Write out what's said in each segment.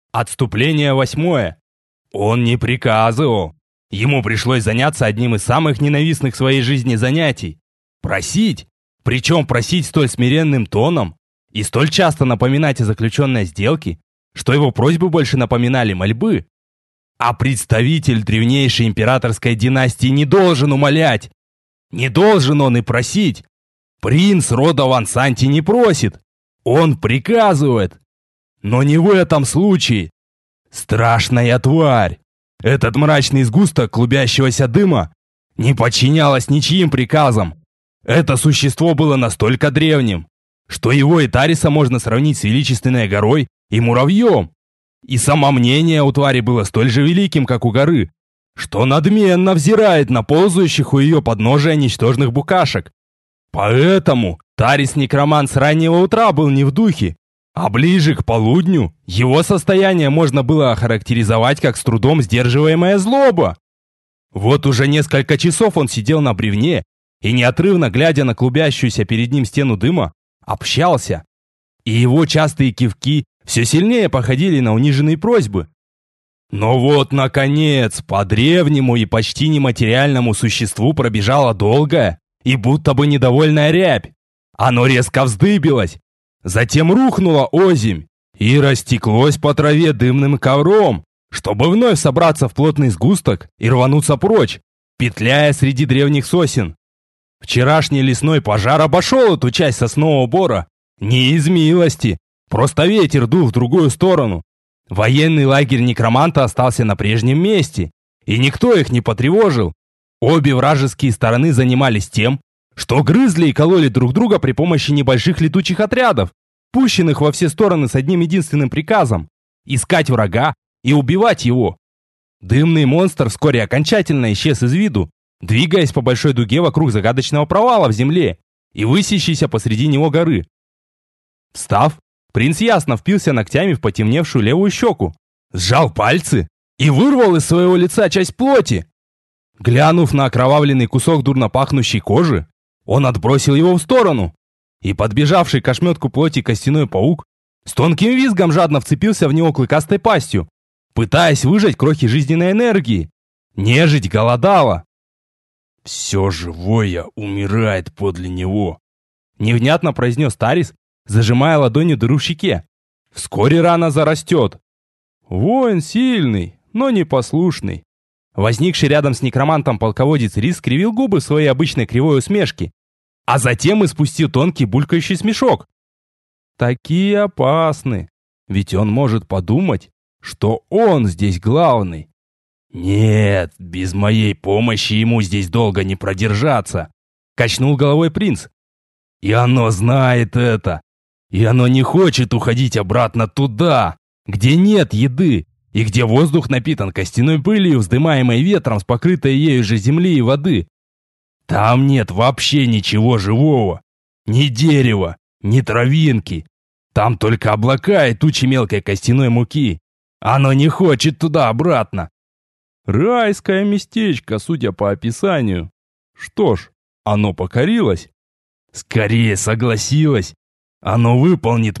Отступление 8. Он не приказывал. Ему пришлось заняться одним из самых ненавистных в своей жизни занятий. Просить. Причем просить столь смиренным тоном и столь часто напоминать о заключенной сделке, что его просьбы больше напоминали мольбы. А представитель древнейшей императорской династии не должен умолять. Не должен он и просить. Принц рода Ван Санти не просит. Он приказывает. Но не в этом случае. Страшная тварь. Этот мрачный сгусток клубящегося дыма не подчинялось ничьим приказам. Это существо было настолько древним, что его и Тариса можно сравнить с величественной горой и муравьем. И самомнение у твари было столь же великим, как у горы, что надменно взирает на ползающих у ее подножия ничтожных букашек. Поэтому Тарис-некромант с раннего утра был не в духе, а ближе к полудню его состояние можно было охарактеризовать как с трудом сдерживаемая злоба. Вот уже несколько часов он сидел на бревне и, неотрывно глядя на клубящуюся перед ним стену дыма, общался. И его частые кивки все сильнее походили на униженные просьбы. Но вот, наконец, по древнему и почти нематериальному существу пробежала долгая и будто бы недовольная рябь. Оно резко вздыбилось, затем рухнуло озимь и растеклось по траве дымным ковром, чтобы вновь собраться в плотный сгусток и рвануться прочь, петляя среди древних сосен. Вчерашний лесной пожар обошел эту часть соснового бора не из милости, просто ветер дул в другую сторону. Военный лагерь некроманта остался на прежнем месте, и никто их не потревожил. Обе вражеские стороны занимались тем, что грызли и кололи друг друга при помощи небольших летучих отрядов, пущенных во все стороны с одним единственным приказом – искать врага и убивать его. Дымный монстр вскоре окончательно исчез из виду, двигаясь по большой дуге вокруг загадочного провала в земле и высящейся посреди него горы. Встав, принц ясно впился ногтями в потемневшую левую щеку, сжал пальцы и вырвал из своего лица часть плоти. Глянув на окровавленный кусок дурно пахнущей кожи, он отбросил его в сторону, и подбежавший к ошметку плоти костяной паук с тонким визгом жадно вцепился в него клыкастой пастью, пытаясь выжать крохи жизненной энергии. Нежить голодала. «Все живое умирает подле него», — невнятно произнес Тарис, зажимая ладонью дыру в щеке. «Вскоре рана зарастет». «Воин сильный, но непослушный». Возникший рядом с некромантом полководец Рис скривил губы в своей обычной кривой усмешке, а затем испустил тонкий булькающий смешок. «Такие опасны, ведь он может подумать, что он здесь главный». «Нет, без моей помощи ему здесь долго не продержаться», — качнул головой принц. «И оно знает это, и оно не хочет уходить обратно туда, где нет еды, и где воздух напитан костяной пылью, вздымаемой ветром с покрытой ею же земли и воды. Там нет вообще ничего живого, ни дерева, ни травинки. Там только облака и тучи мелкой костяной муки. Оно не хочет туда обратно». «Райское местечко, судя по описанию. Что ж, оно покорилось?» «Скорее согласилось. Оно выполнит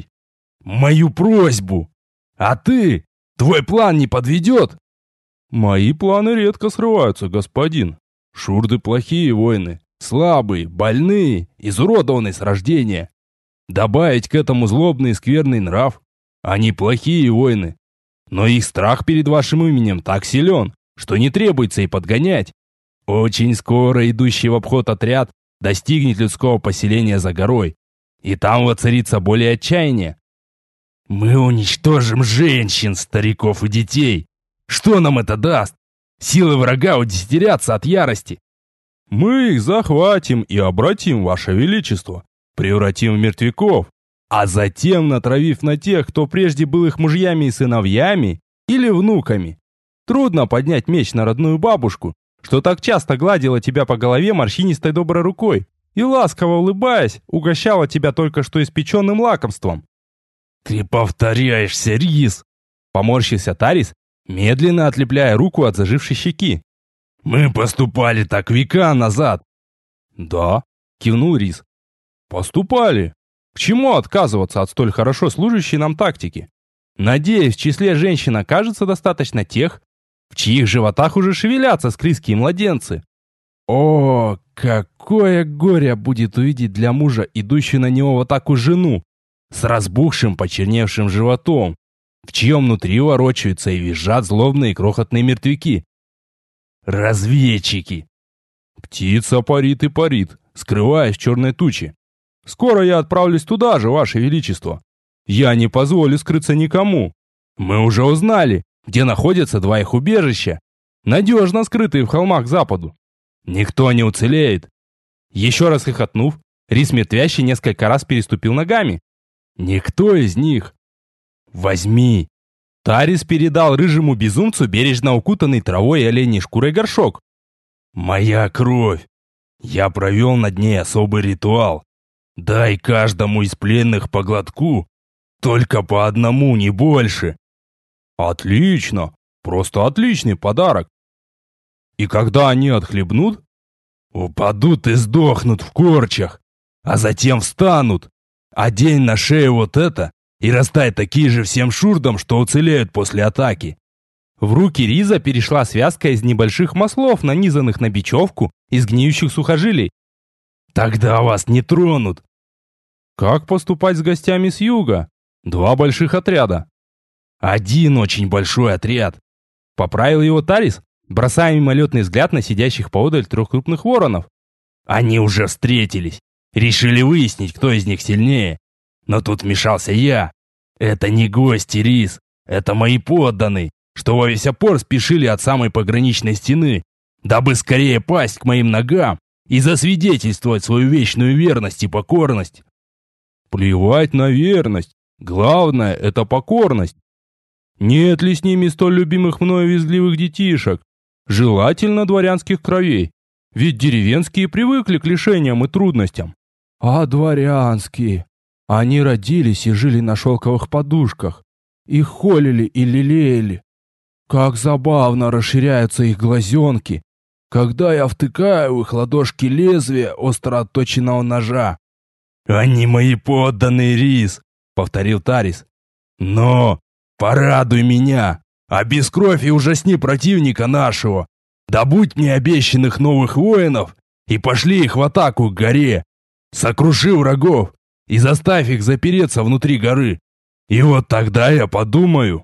мою просьбу. А ты, твой план не подведет?» «Мои планы редко срываются, господин. Шурды плохие воины, слабые, больные, изуродованные с рождения. Добавить к этому злобный и скверный нрав. Они плохие воины. Но их страх перед вашим именем так силен, что не требуется и подгонять. Очень скоро идущий в обход отряд достигнет людского поселения за горой, и там воцарится более отчаяние. Мы уничтожим женщин, стариков и детей. Что нам это даст? Силы врага удесятерятся от ярости. Мы их захватим и обратим, ваше величество, превратим в мертвяков, а затем натравив на тех, кто прежде был их мужьями и сыновьями или внуками. Трудно поднять меч на родную бабушку, что так часто гладила тебя по голове морщинистой доброй рукой и, ласково улыбаясь, угощала тебя только что испеченным лакомством. «Ты повторяешься, Рис!» — поморщился Тарис, медленно отлепляя руку от зажившей щеки. «Мы поступали так века назад». «Да», — кивнул Рис. «Поступали. К чему отказываться от столь хорошо служащей нам тактики? Надеюсь, в числе женщин окажется достаточно тех, в чьих животах уже шевелятся скрытские младенцы. О, какое горе будет увидеть для мужа идущую на него в атаку жену с разбухшим, почерневшим животом, в чьем внутри ворочаются и визжат злобные крохотные мертвяки. Разведчики! Птица парит и парит, скрываясь в черной туче. Скоро я отправлюсь туда же, Ваше Величество. Я не позволю скрыться никому. Мы уже узнали, где находятся два их убежища, надежно скрытые в холмах к западу. Никто не уцелеет. Еще раз хохотнув, Рис Мертвящий несколько раз переступил ногами. Никто из них. Возьми. Тарис передал рыжему безумцу бережно укутанный травой и оленей шкурой горшок. Моя кровь. Я провел над ней особый ритуал. Дай каждому из пленных по глотку. Только по одному, не больше. Отлично. Просто отличный подарок. И когда они отхлебнут, упадут и сдохнут в корчах, а затем встанут. Одень на шею вот это и растай такие же всем шурдам, что уцелеют после атаки. В руки Риза перешла связка из небольших маслов, нанизанных на бечевку из гниющих сухожилий. Тогда вас не тронут. Как поступать с гостями с юга? Два больших отряда. Один очень большой отряд. Поправил его Тарис, бросая мимолетный взгляд на сидящих поодаль трех крупных воронов. Они уже встретились. Решили выяснить, кто из них сильнее. Но тут вмешался я. Это не гости, Рис. Это мои подданные, что во весь опор спешили от самой пограничной стены, дабы скорее пасть к моим ногам и засвидетельствовать свою вечную верность и покорность. Плевать на верность. Главное, это покорность. Нет ли с ними столь любимых мною визгливых детишек? Желательно дворянских кровей. Ведь деревенские привыкли к лишениям и трудностям. А дворянские? Они родились и жили на шелковых подушках. Их холили и лелеяли. Как забавно расширяются их глазенки, когда я втыкаю в их ладошки лезвие остро отточенного ножа. «Они мои подданные, Рис», — повторил Тарис. «Но порадуй меня, обескровь и ужасни противника нашего. Добудь мне обещанных новых воинов и пошли их в атаку к горе. Сокруши врагов и заставь их запереться внутри горы. И вот тогда я подумаю».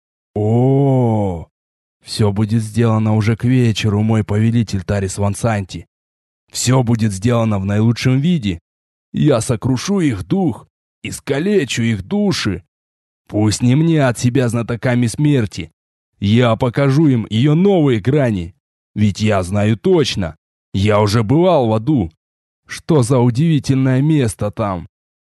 О, все будет сделано уже к вечеру, мой повелитель Тарис Вансанти. Все будет сделано в наилучшем виде. Я сокрушу их дух, искалечу их души. Пусть не мне от себя знатоками смерти. Я покажу им ее новые грани. Ведь я знаю точно, я уже бывал в аду. Что за удивительное место там?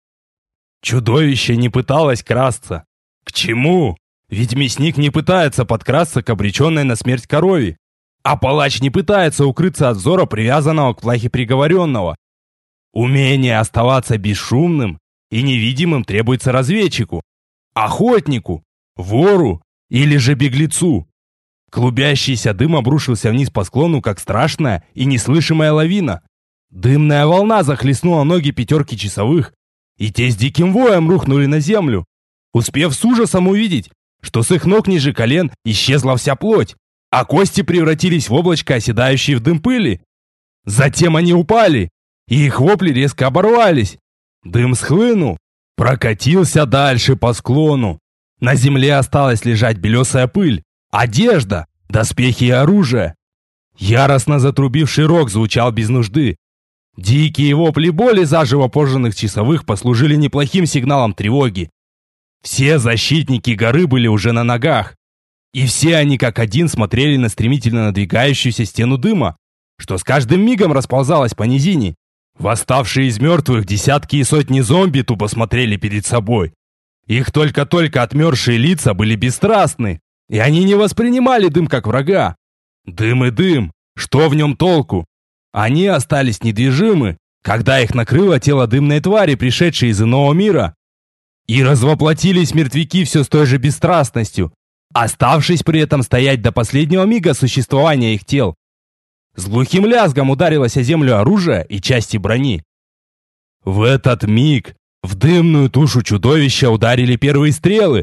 Чудовище не пыталось красться. К чему? Ведь мясник не пытается подкрасться к обреченной на смерть корове. А палач не пытается укрыться от взора привязанного к плахе приговоренного. Умение оставаться бесшумным и невидимым требуется разведчику, охотнику, вору или же беглецу. Клубящийся дым обрушился вниз по склону, как страшная и неслышимая лавина. Дымная волна захлестнула ноги пятерки часовых, и те с диким воем рухнули на землю, успев с ужасом увидеть, что с их ног ниже колен исчезла вся плоть, а кости превратились в облачко, оседающие в дым пыли. Затем они упали, и их вопли резко оборвались. Дым схлынул, прокатился дальше по склону. На земле осталась лежать белесая пыль, одежда, доспехи и оружие. Яростно затрубивший рог звучал без нужды. Дикие вопли боли заживо пожженных часовых послужили неплохим сигналом тревоги. Все защитники горы были уже на ногах, и все они как один смотрели на стремительно надвигающуюся стену дыма, что с каждым мигом расползалась по низине. Восставшие из мертвых десятки и сотни зомби тупо смотрели перед собой. Их только-только отмершие лица были бесстрастны, и они не воспринимали дым как врага. Дым и дым, что в нем толку? Они остались недвижимы, когда их накрыло тело дымной твари, пришедшей из иного мира. И развоплотились мертвяки все с той же бесстрастностью, оставшись при этом стоять до последнего мига существования их тел. С глухим лязгом ударилось о землю оружие и части брони. В этот миг в дымную тушу чудовища ударили первые стрелы,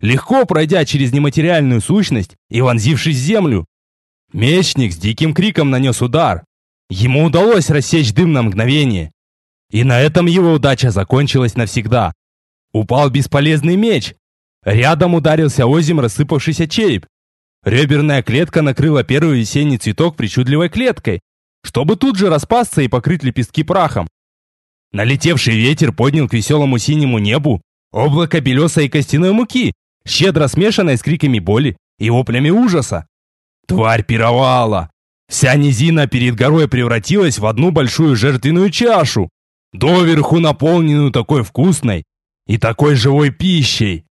легко пройдя через нематериальную сущность и вонзившись в землю. Мечник с диким криком нанес удар. Ему удалось рассечь дым на мгновение. И на этом его удача закончилась навсегда. Упал бесполезный меч. Рядом ударился озим рассыпавшийся череп. Реберная клетка накрыла первый весенний цветок причудливой клеткой, чтобы тут же распасться и покрыть лепестки прахом. Налетевший ветер поднял к веселому синему небу облако белесой и костяной муки, щедро смешанной с криками боли и воплями ужаса. Тварь пировала. Вся низина перед горой превратилась в одну большую жертвенную чашу, доверху наполненную такой вкусной и такой живой пищей.